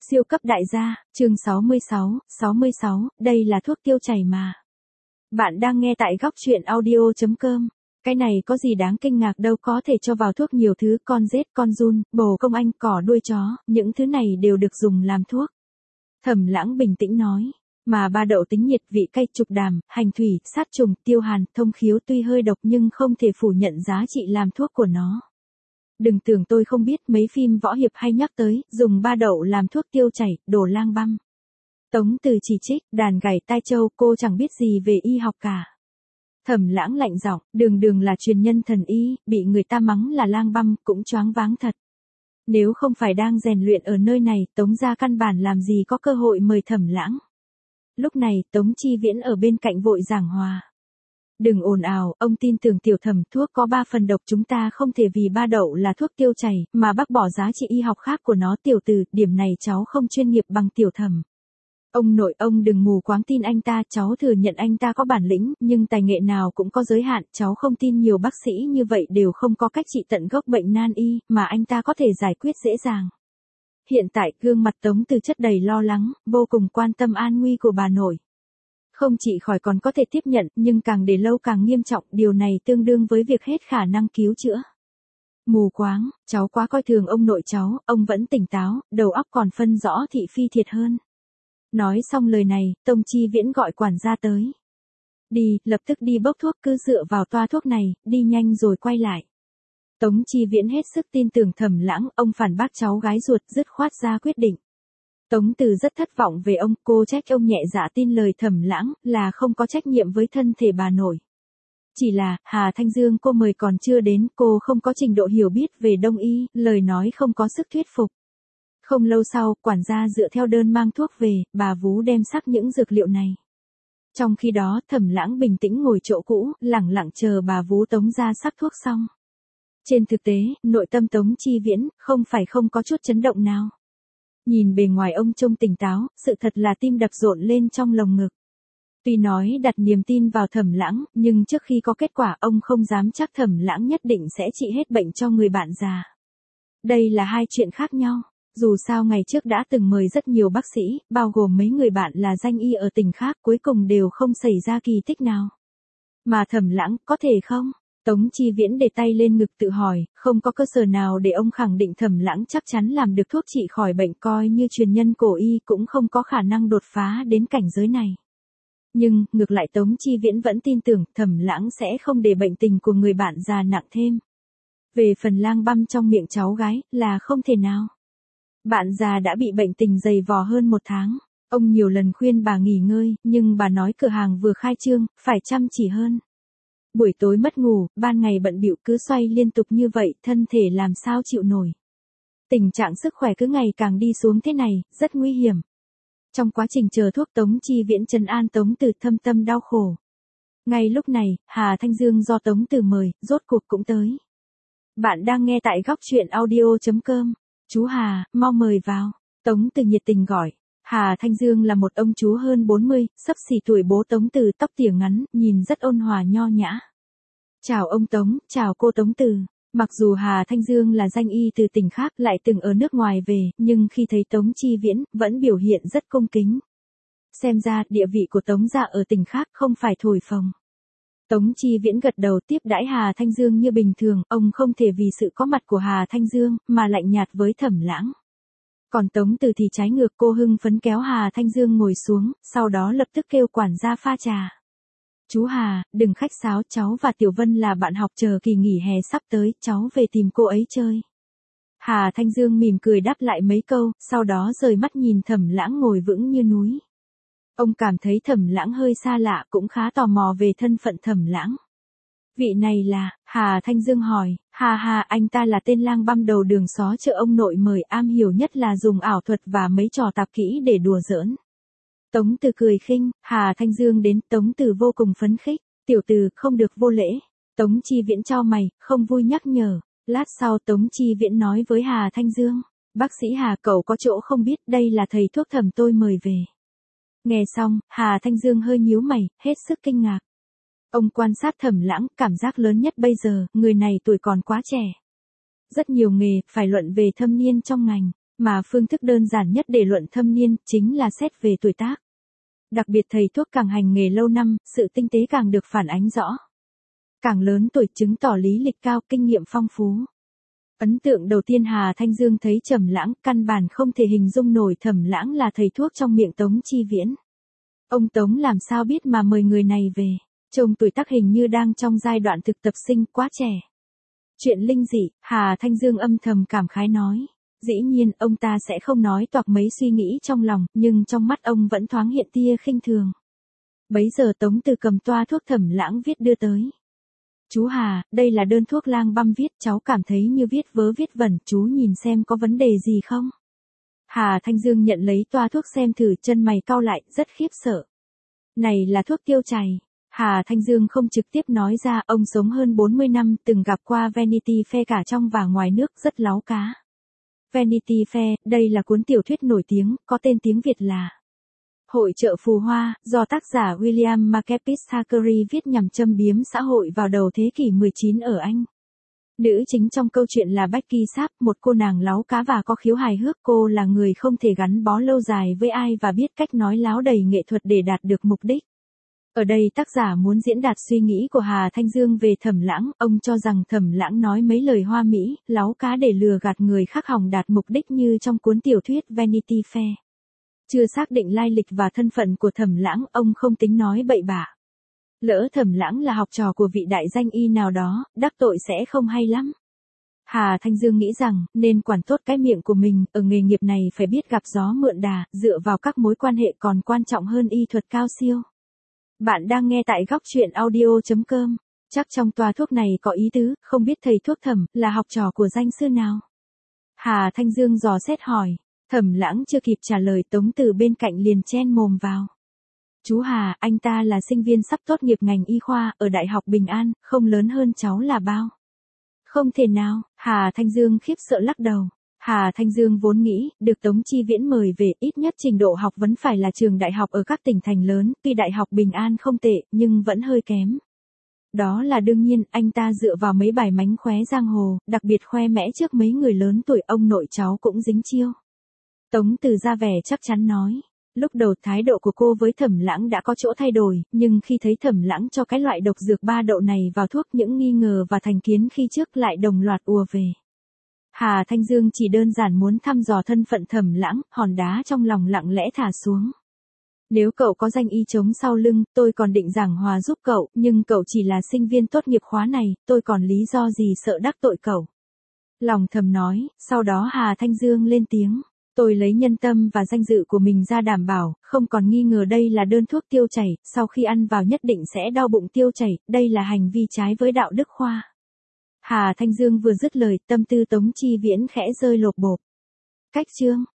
Siêu cấp đại gia, chương 66, đây là thuốc tiêu chảy mà. Bạn đang nghe tại góc truyện audio.com. Cái này có gì đáng kinh ngạc đâu, có thể cho vào thuốc nhiều thứ, con rết, con giun, bồ công anh, cỏ đuôi chó, những thứ này đều được dùng làm thuốc. Thẩm Lãng bình tĩnh nói, mà ba đậu tính nhiệt, vị cay, trục đàm, hành thủy, sát trùng, tiêu hàn, thông khiếu tuy hơi độc nhưng không thể phủ nhận giá trị làm thuốc của nó. Đừng tưởng tôi không biết, mấy phim võ hiệp hay nhắc tới, dùng ba đậu làm thuốc tiêu chảy, đổ lang băm. Tống Từ chỉ trích, đàn gảy tai châu, cô chẳng biết gì về y học cả. Thẩm Lãng lạnh giọng, đường là truyền nhân thần y, bị người ta mắng là lang băm, cũng choáng váng thật. Nếu không phải đang rèn luyện ở nơi này, Tống gia căn bản làm gì có cơ hội mời Thẩm Lãng. Lúc này, Tống Chi Viễn ở bên cạnh vội giảng hòa. Đừng ồn ào, ông tin tưởng tiểu Thẩm, thuốc có 3 phần độc, chúng ta không thể vì ba đậu là thuốc tiêu chảy, mà bác bỏ giá trị y học khác của nó. Tiểu tử, điểm này cháu không chuyên nghiệp bằng tiểu Thẩm. Ông nội, ông đừng mù quáng tin anh ta, cháu thừa nhận anh ta có bản lĩnh, nhưng tài nghệ nào cũng có giới hạn, cháu không tin nhiều bác sĩ như vậy đều không có cách trị tận gốc bệnh nan y, mà anh ta có thể giải quyết dễ dàng. Hiện tại, gương mặt Tống Từ chất đầy lo lắng, vô cùng quan tâm an nguy của bà nội. Không trị khỏi còn có thể tiếp nhận, nhưng càng để lâu càng nghiêm trọng, điều này tương đương với việc hết khả năng cứu chữa. Mù quáng, cháu quá coi thường ông nội cháu, ông vẫn tỉnh táo, đầu óc còn phân rõ thị phi thiệt hơn. Nói xong lời này, Tống Chi Viễn gọi quản gia tới. Đi, lập tức đi bốc thuốc, cứ dựa vào toa thuốc này, đi nhanh rồi quay lại. Tống Chi Viễn hết sức tin tưởng Thẩm Lãng, ông phản bác cháu gái ruột, dứt khoát ra quyết định. Tống Từ rất thất vọng về ông, cô trách ông nhẹ dạ tin lời Thẩm Lãng, là không có trách nhiệm với thân thể bà nội. Chỉ là, Hà Thanh Dương cô mời còn chưa đến, cô không có trình độ hiểu biết về đông y, lời nói không có sức thuyết phục. Không lâu sau, quản gia dựa theo đơn mang thuốc về, bà vú đem sắc những dược liệu này. Trong khi đó, Thẩm Lãng bình tĩnh ngồi chỗ cũ, lẳng lặng chờ bà vú Tống ra sắc thuốc xong. Trên thực tế, nội tâm Tống Chi Viễn, không phải không có chút chấn động nào. Nhìn bề ngoài ông trông tỉnh táo, sự thật là tim đập rộn lên trong lồng ngực. Tuy nói đặt niềm tin vào Thẩm Lãng, nhưng trước khi có kết quả ông không dám chắc Thẩm Lãng nhất định sẽ trị hết bệnh cho người bạn già. Đây là hai chuyện khác nhau. Dù sao ngày trước đã từng mời rất nhiều bác sĩ, bao gồm mấy người bạn là danh y ở tỉnh khác, cuối cùng đều không xảy ra kỳ tích nào. Mà Thẩm Lãng, có thể không? Tống Chi Viễn để tay lên ngực tự hỏi, không có cơ sở nào để ông khẳng định Thẩm Lãng chắc chắn làm được thuốc trị khỏi bệnh, coi như truyền nhân cổ y cũng không có khả năng đột phá đến cảnh giới này. Nhưng, ngược lại Tống Chi Viễn vẫn tin tưởng Thẩm Lãng sẽ không để bệnh tình của người bạn già nặng thêm. Về phần lang băm trong miệng cháu gái, là không thể nào. Bạn già đã bị bệnh tình dày vò hơn 1 tháng. Ông nhiều lần khuyên bà nghỉ ngơi, nhưng bà nói cửa hàng vừa khai trương, phải chăm chỉ hơn. Buổi tối mất ngủ, ban ngày bận bịu, cứ xoay liên tục như vậy, thân thể làm sao chịu nổi. Tình trạng sức khỏe cứ ngày càng đi xuống thế này, rất nguy hiểm. Trong quá trình chờ thuốc, Tống Chi Viễn trấn an Tống Từ thâm tâm đau khổ. Ngay lúc này, Hà Thanh Dương do Tống Từ mời, rốt cuộc cũng tới. Bạn đang nghe tại góc truyện audio.com. Chú Hà, mau mời vào. Tống Từ nhiệt tình gọi. Hà Thanh Dương là một ông chú hơn 40, xấp xỉ tuổi bố Tống Từ, tóc tỉa ngắn, nhìn rất ôn hòa nho nhã. Chào ông Tống, chào cô Tống Từ. Mặc dù Hà Thanh Dương là danh y từ tỉnh khác, lại từng ở nước ngoài về, nhưng khi thấy Tống Chi Viễn, vẫn biểu hiện rất cung kính. Xem ra, địa vị của Tống gia ở tỉnh khác không phải thổi phồng. Tống Chi Viễn gật đầu tiếp đãi Hà Thanh Dương như bình thường, ông không thể vì sự có mặt của Hà Thanh Dương, mà lạnh nhạt với Thẩm Lãng. Còn Tống Từ thì trái ngược, cô hưng phấn kéo Hà Thanh Dương ngồi xuống, sau đó lập tức kêu quản gia pha trà. Chú Hà, đừng khách sáo, cháu và Tiểu Vân là bạn học, chờ kỳ nghỉ hè sắp tới, cháu về tìm cô ấy chơi. Hà Thanh Dương mỉm cười đáp lại mấy câu, sau đó rời mắt nhìn Thẩm Lãng ngồi vững như núi. Ông cảm thấy Thẩm Lãng hơi xa lạ, cũng khá tò mò về thân phận Thẩm Lãng. Vị này là, Hà Thanh Dương hỏi, hà, anh ta là tên lang băm đầu đường xó chợ ông nội mời, am hiểu nhất là dùng ảo thuật và mấy trò tạp kỹ để đùa giỡn. Tống Từ cười khinh, Hà Thanh Dương đến, Tống Từ vô cùng phấn khích, tiểu Từ không được vô lễ. Tống Chi Viễn chau mày, không vui nhắc nhở. Lát sau Tống Chi Viễn nói với Hà Thanh Dương, bác sĩ Hà, cậu có chỗ không biết, đây là thầy thuốc Thẩm tôi mời về. Nghe xong, Hà Thanh Dương hơi nhíu mày, hết sức kinh ngạc. Ông quan sát Thẩm Lãng, cảm giác lớn nhất bây giờ, người này tuổi còn quá trẻ. Rất nhiều nghề, phải luận về thâm niên trong ngành. Mà phương thức đơn giản nhất để luận thâm niên chính là xét về tuổi tác. Đặc biệt thầy thuốc càng hành nghề lâu năm, sự tinh tế càng được phản ánh rõ. Càng lớn tuổi chứng tỏ lý lịch cao, kinh nghiệm phong phú. Ấn tượng đầu tiên Hà Thanh Dương thấy Thẩm Lãng, căn bản không thể hình dung nổi Thẩm Lãng là thầy thuốc trong miệng Tống Chi Viễn. Ông Tống làm sao biết mà mời người này về, trông tuổi tác hình như đang trong giai đoạn thực tập sinh, quá trẻ. Chuyện linh dị, Hà Thanh Dương âm thầm cảm khái nói. Dĩ nhiên, ông ta sẽ không nói toạc mấy suy nghĩ trong lòng, nhưng trong mắt ông vẫn thoáng hiện tia khinh thường. Bấy giờ Tống Từ cầm toa thuốc Thẩm Lãng viết đưa tới. Chú Hà, đây là đơn thuốc lang băm viết, cháu cảm thấy như viết vớ viết vẩn, chú nhìn xem có vấn đề gì không? Hà Thanh Dương nhận lấy toa thuốc xem thử, chân mày cau lại, rất khiếp sợ. Này là thuốc tiêu chảy. Hà Thanh Dương không trực tiếp nói ra, ông sống hơn 40 năm, từng gặp qua Vanity Fair cả trong và ngoài nước, rất láu cá. Vanity Fair, đây là cuốn tiểu thuyết nổi tiếng, có tên tiếng Việt là Hội chợ phù hoa, do tác giả William Makepeace Thackeray viết nhằm châm biếm xã hội vào đầu thế kỷ 19 ở Anh. Nữ chính trong câu chuyện là Becky Sharp, một cô nàng láu cá và có khiếu hài hước. Cô là người không thể gắn bó lâu dài với ai và biết cách nói láo đầy nghệ thuật để đạt được mục đích. Ở đây tác giả muốn diễn đạt suy nghĩ của Hà Thanh Dương về Thẩm Lãng, ông cho rằng Thẩm Lãng nói mấy lời hoa mỹ, láu cá để lừa gạt người khác hòng đạt mục đích như trong cuốn tiểu thuyết Vanity Fair. Chưa xác định lai lịch và thân phận của Thẩm Lãng, ông không tính nói bậy bạ. Lỡ Thẩm Lãng là học trò của vị đại danh y nào đó, đắc tội sẽ không hay lắm. Hà Thanh Dương nghĩ rằng, nên quản tốt cái miệng của mình, ở nghề nghiệp này phải biết gặp gió mượn đà, dựa vào các mối quan hệ còn quan trọng hơn y thuật cao siêu. Bạn đang nghe tại góc chuyện audio.com. Chắc trong toa thuốc này có ý tứ, không biết thầy thuốc Thẩm là học trò của danh sư nào? Hà Thanh Dương dò xét hỏi. Thẩm Lãng chưa kịp trả lời, Tống Từ bên cạnh liền chen mồm vào. Chú Hà, anh ta là sinh viên sắp tốt nghiệp ngành y khoa ở Đại học Bình An, không lớn hơn cháu là bao. Không thể nào, Hà Thanh Dương khiếp sợ lắc đầu. Hà Thanh Dương vốn nghĩ, được Tống Chi Viễn mời về, ít nhất trình độ học vấn phải là trường đại học ở các tỉnh thành lớn, tuy Đại học Bình An không tệ, nhưng vẫn hơi kém. Đó là đương nhiên, anh ta dựa vào mấy bài mánh khóe giang hồ, đặc biệt khoe mẽ trước mấy người lớn tuổi, ông nội cháu cũng dính chiêu. Tống Từ ra vẻ chắc chắn nói. Lúc đầu thái độ của cô với Thẩm Lãng đã có chỗ thay đổi, nhưng khi thấy Thẩm Lãng cho cái loại độc dược 3 đậu này vào thuốc, những nghi ngờ và thành kiến khi trước lại đồng loạt ùa về. Hà Thanh Dương chỉ đơn giản muốn thăm dò thân phận Thẩm Lãng, hòn đá trong lòng lặng lẽ thả xuống. Nếu cậu có danh y chống sau lưng, tôi còn định giảng hòa giúp cậu, nhưng cậu chỉ là sinh viên tốt nghiệp khóa này, tôi còn lý do gì sợ đắc tội cậu. Lòng thầm nói, sau đó Hà Thanh Dương lên tiếng. Tôi lấy nhân tâm và danh dự của mình ra đảm bảo, không còn nghi ngờ đây là đơn thuốc tiêu chảy, sau khi ăn vào nhất định sẽ đau bụng tiêu chảy, đây là hành vi trái với đạo đức khoa. Hà Thanh Dương vừa dứt lời, tâm tư Tống Chi Viễn khẽ rơi lột bột. Cách chương